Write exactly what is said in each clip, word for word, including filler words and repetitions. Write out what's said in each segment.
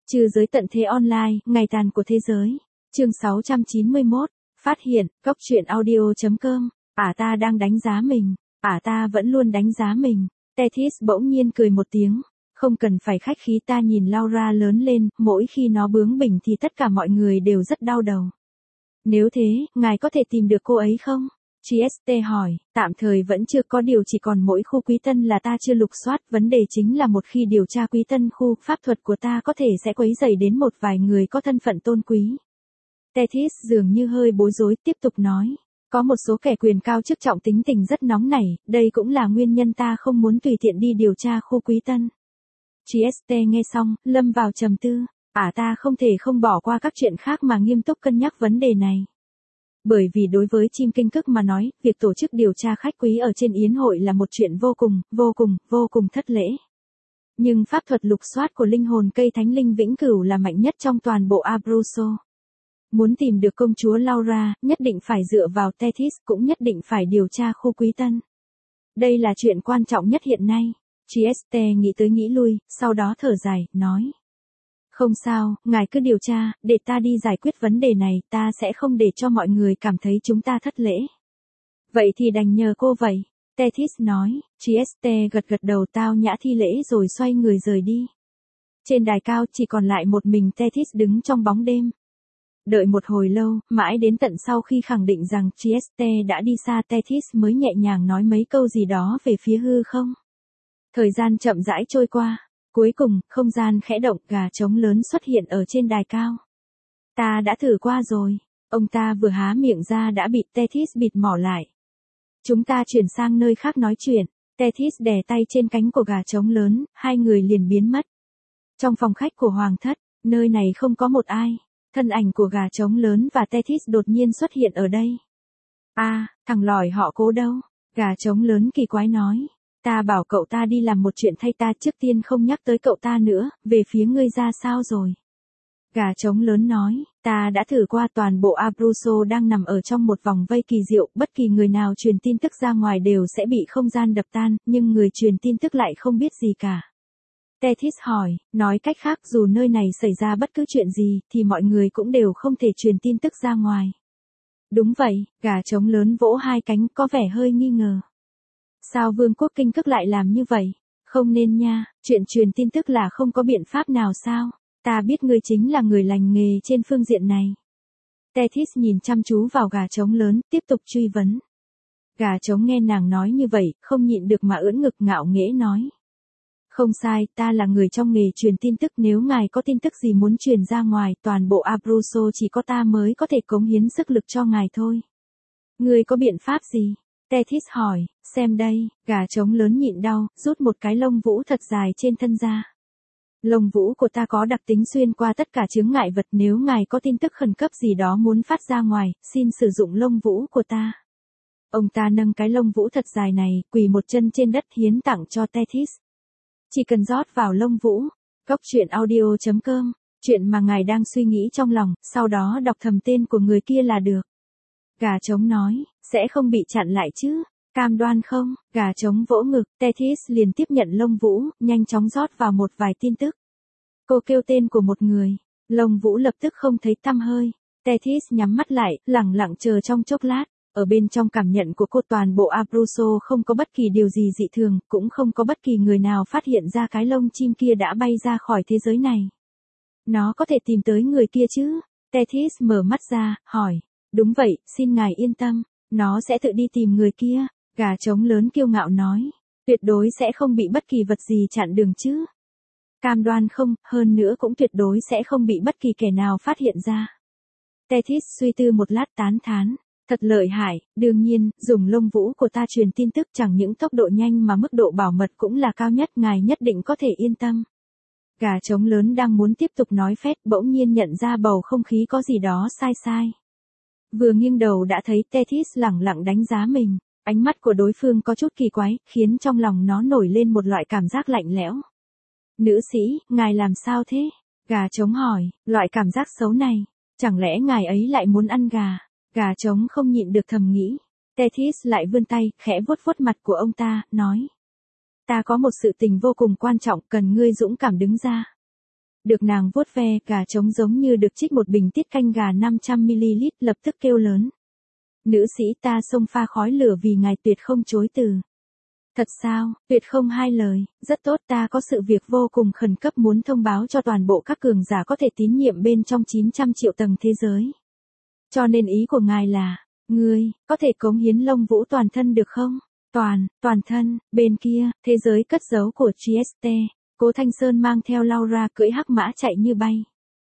Trừ giới tận thế online, ngày tàn của thế giới. Chương sáu trăm chín mươi mốt, phát hiện, cóc truyện audio chấm com, ả ta đang đánh giá mình, ả ta vẫn luôn đánh giá mình. Tethys bỗng nhiên cười một tiếng, không cần phải khách khí, ta nhìn Laura lớn lên, mỗi khi nó bướng bỉnh thì tất cả mọi người đều rất đau đầu. Nếu thế, ngài có thể tìm được cô ấy không? giê ét tê hỏi, tạm thời vẫn chưa có, điều chỉ còn mỗi khu Quý Tân là ta chưa lục soát, vấn đề chính là một khi điều tra Quý Tân khu, pháp thuật của ta có thể sẽ quấy rầy đến một vài người có thân phận tôn quý. Tethys dường như hơi bối rối, tiếp tục nói, có một số kẻ quyền cao chức trọng tính tình rất nóng nảy, đây cũng là nguyên nhân ta không muốn tùy tiện đi điều tra khu Quý Tân. giê ét tê nghe xong, lâm vào trầm tư, ả ta không thể không bỏ qua các chuyện khác mà nghiêm túc cân nhắc vấn đề này. Bởi vì đối với chim kinh cức mà nói, việc tổ chức điều tra khách quý ở trên yến hội là một chuyện vô cùng, vô cùng, vô cùng thất lễ. Nhưng pháp thuật lục soát của linh hồn cây thánh linh vĩnh cửu là mạnh nhất trong toàn bộ Abruzzo. Muốn tìm được công chúa Laura, nhất định phải dựa vào Tethys, cũng nhất định phải điều tra khu Quý Tân. Đây là chuyện quan trọng nhất hiện nay. giê ét tê nghĩ tới nghĩ lui, sau đó thở dài, nói. Không sao, ngài cứ điều tra, để ta đi giải quyết vấn đề này, ta sẽ không để cho mọi người cảm thấy chúng ta thất lễ. Vậy thì đành nhờ cô vậy, Tethys nói. giê ét tê gật gật đầu, tao nhã thi lễ rồi xoay người rời đi. Trên đài cao chỉ còn lại một mình Tethys đứng trong bóng đêm. Đợi một hồi lâu, mãi đến tận sau khi khẳng định rằng giê ét tê đã đi xa, Tethys mới nhẹ nhàng nói mấy câu gì đó về phía hư không. Thời gian chậm rãi trôi qua. Cuối cùng, không gian khẽ động, gà trống lớn xuất hiện ở trên đài cao. Ta đã thử qua rồi. Ông ta vừa há miệng ra đã bị Tethys bịt mỏ lại. Chúng ta chuyển sang nơi khác nói chuyện. Tethys đè tay trên cánh của gà trống lớn, hai người liền biến mất. Trong phòng khách của hoàng thất, nơi này không có một ai. Thân ảnh của gà trống lớn và Tethys đột nhiên xuất hiện ở đây. A, à, thằng lỏi họ Cố đâu? Gà trống lớn kỳ quái nói. Ta bảo cậu ta đi làm một chuyện thay ta, trước tiên không nhắc tới cậu ta nữa, về phía ngươi ra sao rồi? Gà trống lớn nói, ta đã thử qua, toàn bộ Abruzzo đang nằm ở trong một vòng vây kỳ diệu, bất kỳ người nào truyền tin tức ra ngoài đều sẽ bị không gian đập tan, nhưng người truyền tin tức lại không biết gì cả. Tethys hỏi, nói cách khác dù nơi này xảy ra bất cứ chuyện gì, thì mọi người cũng đều không thể truyền tin tức ra ngoài. Đúng vậy, gà trống lớn vỗ hai cánh, có vẻ hơi nghi ngờ. Sao vương quốc kinh cức lại làm như vậy? Không nên nha, chuyện truyền tin tức là không có biện pháp nào sao? Ta biết ngươi chính là người lành nghề trên phương diện này. Tethys nhìn chăm chú vào gà trống lớn, tiếp tục truy vấn. Gà trống nghe nàng nói như vậy, không nhịn được mà ưỡn ngực ngạo nghễ nói. Không sai, ta là người trong nghề truyền tin tức, nếu ngài có tin tức gì muốn truyền ra ngoài, toàn bộ Abruzzo chỉ có ta mới có thể cống hiến sức lực cho ngài thôi. Ngươi có biện pháp gì? Tethys hỏi, xem đây, gà trống lớn nhịn đau, rút một cái lông vũ thật dài trên thân ra. Lông vũ của ta có đặc tính xuyên qua tất cả chướng ngại vật, nếu ngài có tin tức khẩn cấp gì đó muốn phát ra ngoài, xin sử dụng lông vũ của ta. Ông ta nâng cái lông vũ thật dài này, quỳ một chân trên đất hiến tặng cho Tethys. Chỉ cần rót vào lông vũ, cóc truyện audio chấm com, chuyện mà ngài đang suy nghĩ trong lòng, sau đó đọc thầm tên của người kia là được. Gà trống nói, sẽ không bị chặn lại chứ, cam đoan không? Gà trống vỗ ngực, Tethys liền tiếp nhận lông vũ, nhanh chóng rót vào một vài tin tức. Cô kêu tên của một người, lông vũ lập tức không thấy tăm hơi. Tethys nhắm mắt lại, lẳng lặng chờ trong chốc lát. Ở bên trong cảm nhận của cô, toàn bộ Abruzzo không có bất kỳ điều gì dị thường, cũng không có bất kỳ người nào phát hiện ra cái lông chim kia đã bay ra khỏi thế giới này. Nó có thể tìm tới người kia chứ? Tethys mở mắt ra, hỏi. Đúng vậy, xin ngài yên tâm, nó sẽ tự đi tìm người kia. Gà trống lớn kiêu ngạo nói. Tuyệt đối sẽ không bị bất kỳ vật gì chặn đường chứ. Cam đoan không, hơn nữa cũng tuyệt đối sẽ không bị bất kỳ kẻ nào phát hiện ra. Tethys suy tư một lát tán thán. Thật lợi hại, đương nhiên, dùng lông vũ của ta truyền tin tức chẳng những tốc độ nhanh mà mức độ bảo mật cũng là cao nhất, ngài nhất định có thể yên tâm. Gà trống lớn đang muốn tiếp tục nói phét, bỗng nhiên nhận ra bầu không khí có gì đó sai sai. Vừa nghiêng đầu đã thấy Tethys lẳng lặng đánh giá mình, ánh mắt của đối phương có chút kỳ quái, khiến trong lòng nó nổi lên một loại cảm giác lạnh lẽo. Nữ sĩ, ngài làm sao thế? Gà trống hỏi, loại cảm giác xấu này, chẳng lẽ ngài ấy lại muốn ăn gà? Gà trống không nhịn được thầm nghĩ. Tethys lại vươn tay, khẽ vuốt vuốt mặt của ông ta, nói. Ta có một sự tình vô cùng quan trọng, cần ngươi dũng cảm đứng ra. Được nàng vuốt ve, gà trống giống như được trích một bình tiết canh gà năm trăm mi li lít, lập tức kêu lớn. Nữ sĩ, ta xông pha khói lửa vì ngài, tuyệt không chối từ. Thật sao, tuyệt không hai lời, rất tốt, ta có sự việc vô cùng khẩn cấp muốn thông báo cho toàn bộ các cường giả có thể tín nhiệm bên trong chín trăm triệu tầng thế giới. Cho nên ý của ngài là, ngươi, có thể cống hiến lông vũ toàn thân được không? Toàn, toàn thân, bên kia, thế giới cất giấu của giê ét tê, Cố Thanh Sơn mang theo Laura cưỡi hắc mã chạy như bay.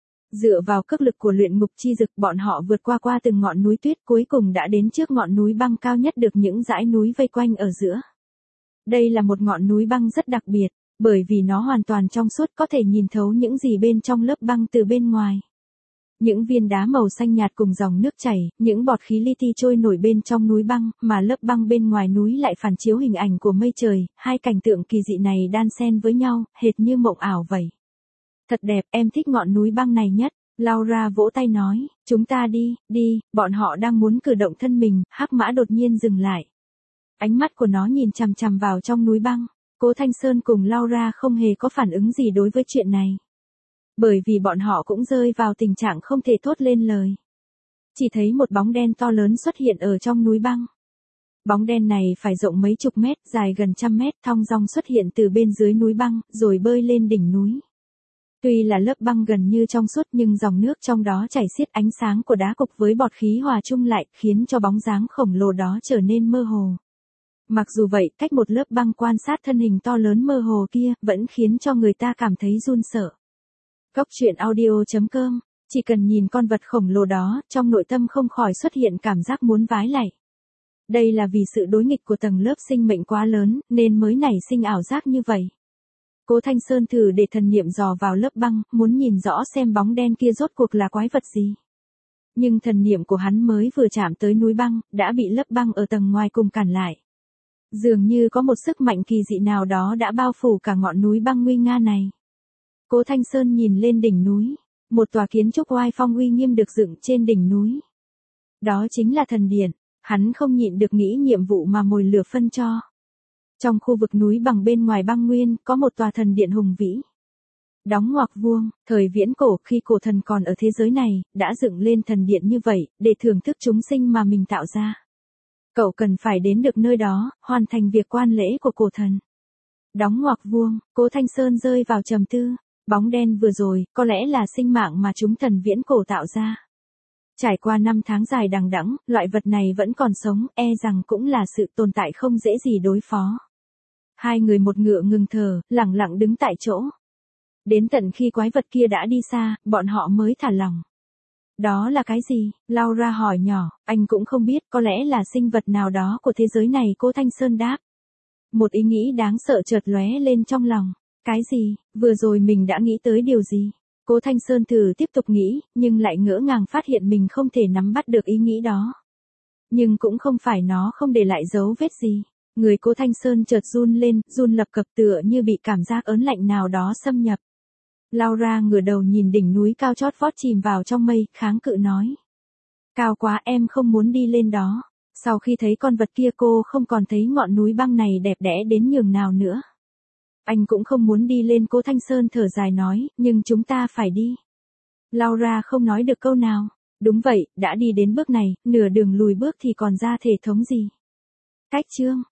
Dựa vào cước lực của luyện ngục chi dực, bọn họ vượt qua qua từng ngọn núi tuyết, cuối cùng đã đến trước ngọn núi băng cao nhất được những dãy núi vây quanh ở giữa. Đây là một ngọn núi băng rất đặc biệt, bởi vì nó hoàn toàn trong suốt, có thể nhìn thấu những gì bên trong lớp băng từ bên ngoài. Những viên đá màu xanh nhạt cùng dòng nước chảy, những bọt khí li ti trôi nổi bên trong núi băng, mà lớp băng bên ngoài núi lại phản chiếu hình ảnh của mây trời, hai cảnh tượng kỳ dị này đan xen với nhau, hệt như mộng ảo vậy. Thật đẹp, em thích ngọn núi băng này nhất. Laura vỗ tay nói, chúng ta đi, đi, bọn họ đang muốn cử động thân mình, hắc mã đột nhiên dừng lại. Ánh mắt của nó nhìn chằm chằm vào trong núi băng. Cố Thanh Sơn cùng Laura không hề có phản ứng gì đối với chuyện này. Bởi vì bọn họ cũng rơi vào tình trạng không thể thốt lên lời. Chỉ thấy một bóng đen to lớn xuất hiện ở trong núi băng. Bóng đen này phải rộng mấy chục mét, dài gần trăm mét, thong dong xuất hiện từ bên dưới núi băng, rồi bơi lên đỉnh núi. Tuy là lớp băng gần như trong suốt nhưng dòng nước trong đó chảy xiết, ánh sáng của đá cục với bọt khí hòa chung lại, khiến cho bóng dáng khổng lồ đó trở nên mơ hồ. Mặc dù vậy, cách một lớp băng quan sát thân hình to lớn mơ hồ kia, vẫn khiến cho người ta cảm thấy run sợ. Cốc truyện audio chấm com, chỉ cần nhìn con vật khổng lồ đó, trong nội tâm không khỏi xuất hiện cảm giác muốn vái lạy. Đây là vì sự đối nghịch của tầng lớp sinh mệnh quá lớn, nên mới nảy sinh ảo giác như vậy. Cố Thanh Sơn thử để thần niệm dò vào lớp băng, muốn nhìn rõ xem bóng đen kia rốt cuộc là quái vật gì. Nhưng thần niệm của hắn mới vừa chạm tới núi băng, đã bị lớp băng ở tầng ngoài cùng cản lại. Dường như có một sức mạnh kỳ dị nào đó đã bao phủ cả ngọn núi băng nguy nga này. Cố Thanh Sơn nhìn lên đỉnh núi, một tòa kiến trúc oai phong uy nghiêm được dựng trên đỉnh núi. Đó chính là thần điện, hắn không nhịn được nghĩ nhiệm vụ mà mồi lửa phân cho. Trong khu vực núi bằng bên ngoài băng nguyên, có một tòa thần điện hùng vĩ. Đóng ngoặc vuông, thời viễn cổ khi cổ thần còn ở thế giới này, đã dựng lên thần điện như vậy, để thưởng thức chúng sinh mà mình tạo ra. Cậu cần phải đến được nơi đó, hoàn thành việc quan lễ của cổ thần. Đóng ngoặc vuông, Cố Thanh Sơn rơi vào trầm tư. Bóng đen vừa rồi, có lẽ là sinh mạng mà chúng thần viễn cổ tạo ra. Trải qua năm tháng dài đằng đẵng, loại vật này vẫn còn sống, e rằng cũng là sự tồn tại không dễ gì đối phó. Hai người một ngựa ngừng thở, lặng lặng đứng tại chỗ. Đến tận khi quái vật kia đã đi xa, bọn họ mới thả lỏng. Đó là cái gì? Laura hỏi nhỏ, anh cũng không biết, có lẽ là sinh vật nào đó của thế giới này, Cố Thanh Sơn đáp. Một ý nghĩ đáng sợ chợt lóe lên trong lòng. Cái gì? Vừa rồi mình đã nghĩ tới điều gì? Cố Thanh Sơn thử tiếp tục nghĩ, nhưng lại ngỡ ngàng phát hiện mình không thể nắm bắt được ý nghĩ đó. Nhưng cũng không phải nó không để lại dấu vết gì. Người Cố Thanh Sơn chợt run lên, run lập cập tựa như bị cảm giác ớn lạnh nào đó xâm nhập. Laura ngửa đầu nhìn đỉnh núi cao chót vót chìm vào trong mây, kháng cự nói. Cao quá, em không muốn đi lên đó. Sau khi thấy con vật kia cô không còn thấy ngọn núi băng này đẹp đẽ đến nhường nào nữa. Anh cũng không muốn đi lên, Cố Thanh Sơn thở dài nói, nhưng chúng ta phải đi. Laura không nói được câu nào. Đúng vậy, đã đi đến bước này, nửa đường lùi bước thì còn ra thể thống gì. Cách chương.